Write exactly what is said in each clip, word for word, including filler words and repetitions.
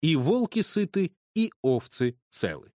И волки сыты, и овцы целы.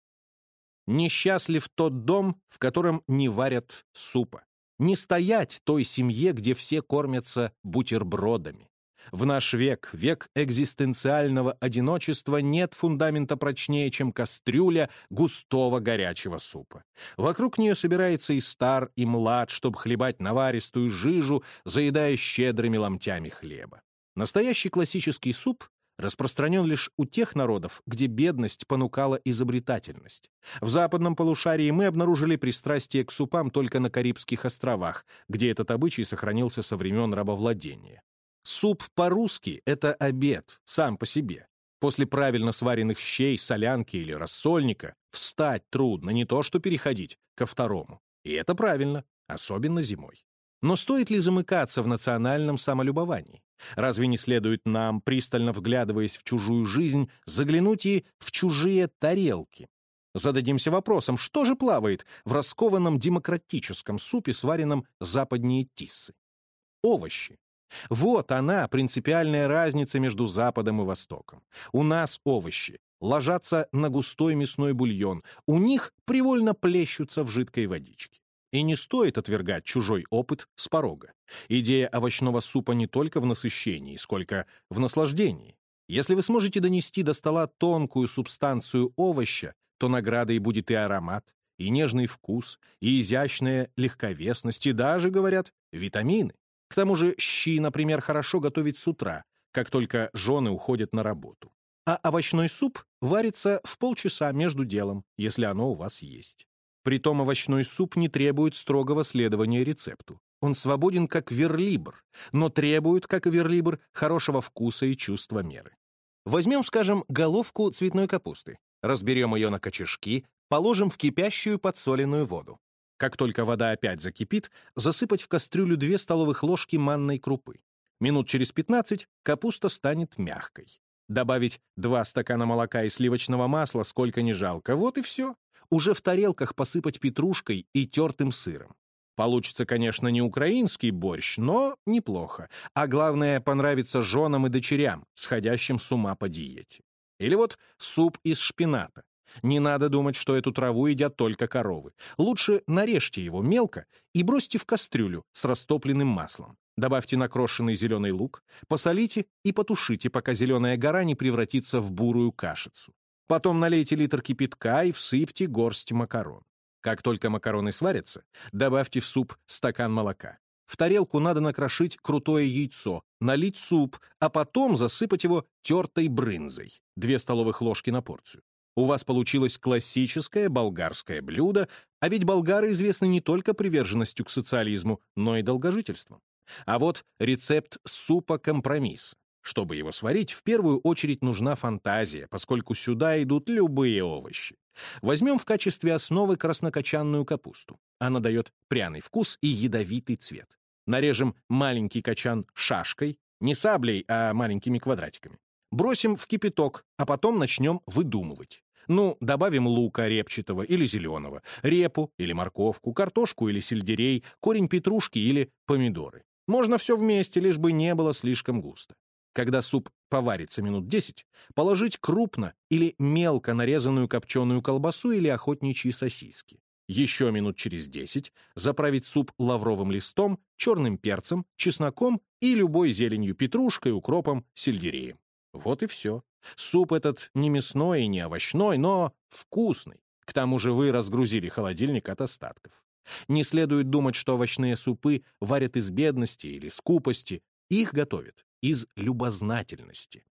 Несчастлив тот дом, в котором не варят супа. Не стоять той семье, где все кормятся бутербродами. В наш век, век экзистенциального одиночества, нет фундамента прочнее, чем кастрюля густого горячего супа. Вокруг нее собирается и стар, и млад, чтобы хлебать наваристую жижу, заедая щедрыми ломтями хлеба. Настоящий классический суп распространен лишь у тех народов, где бедность понукала изобретательность. В западном полушарии мы обнаружили пристрастие к супам только на Карибских островах, где этот обычай сохранился со времен рабовладения. Суп по-русски — это обед, сам по себе. После правильно сваренных щей, солянки или рассольника встать трудно, не то что переходить ко второму. И это правильно, особенно зимой. Но стоит ли замыкаться в национальном самолюбовании? Разве не следует нам, пристально вглядываясь в чужую жизнь, заглянуть и в чужие тарелки? Зададимся вопросом, что же плавает в раскованном демократическом супе, сваренном западнее Тиссы? Овощи. Вот она, принципиальная разница между Западом и Востоком. У нас овощи ложатся на густой мясной бульон, у них привольно плещутся в жидкой водичке. И не стоит отвергать чужой опыт с порога. Идея овощного супа не только в насыщении, сколько в наслаждении. Если вы сможете донести до стола тонкую субстанцию овоща, то наградой будет и аромат, и нежный вкус, и изящная легковесность, и даже, говорят, витамины. К тому же щи, например, хорошо готовить с утра, как только жены уходят на работу. А овощной суп варится в полчаса между делом, если оно у вас есть. Притом овощной суп не требует строгого следования рецепту. Он свободен, как верлибр, но требует, как и верлибр, хорошего вкуса и чувства меры. Возьмем, скажем, головку цветной капусты, разберем ее на кочешки, положим в кипящую подсоленную воду. Как только вода опять закипит, засыпать в кастрюлю две столовых ложки манной крупы. Минут через пятнадцать капуста станет мягкой. Добавить два стакана молока и сливочного масла, сколько ни жалко. Вот и все. Уже в тарелках посыпать петрушкой и тертым сыром. Получится, конечно, не украинский борщ, но неплохо. А главное, понравится женам и дочерям, сходящим с ума по диете. Или вот суп из шпината. Не надо думать, что эту траву едят только коровы. Лучше нарежьте его мелко и бросьте в кастрюлю с растопленным маслом. Добавьте накрошенный зеленый лук, посолите и потушите, пока зеленая гора не превратится в бурую кашицу. Потом налейте литр кипятка и всыпьте горсть макарон. Как только макароны сварятся, добавьте в суп стакан молока. В тарелку надо накрошить крутое яйцо, налить суп, а потом засыпать его тертой брынзой, две столовых ложки на порцию. У вас получилось классическое болгарское блюдо, а ведь болгары известны не только приверженностью к социализму, но и долгожительством. А вот рецепт супа-компромисс. Чтобы его сварить, в первую очередь нужна фантазия, поскольку сюда идут любые овощи. Возьмем в качестве основы краснокочанную капусту. Она дает пряный вкус и ядовитый цвет. Нарежем маленький кочан шашкой, не саблей, а маленькими квадратиками. Бросим в кипяток, а потом начнем выдумывать. Ну, добавим лука репчатого или зеленого, репу или морковку, картошку или сельдерей, корень петрушки или помидоры. Можно все вместе, лишь бы не было слишком густо. Когда суп поварится минут десять, положить крупно или мелко нарезанную копченую колбасу или охотничьи сосиски. Еще минут через десять заправить суп лавровым листом, черным перцем, чесноком и любой зеленью, петрушкой, укропом, сельдереем. Вот и все. Суп этот не мясной и не овощной, но вкусный. К тому же вы разгрузили холодильник от остатков. Не следует думать, что овощные супы варят из бедности или скупости. Их готовят из любознательности.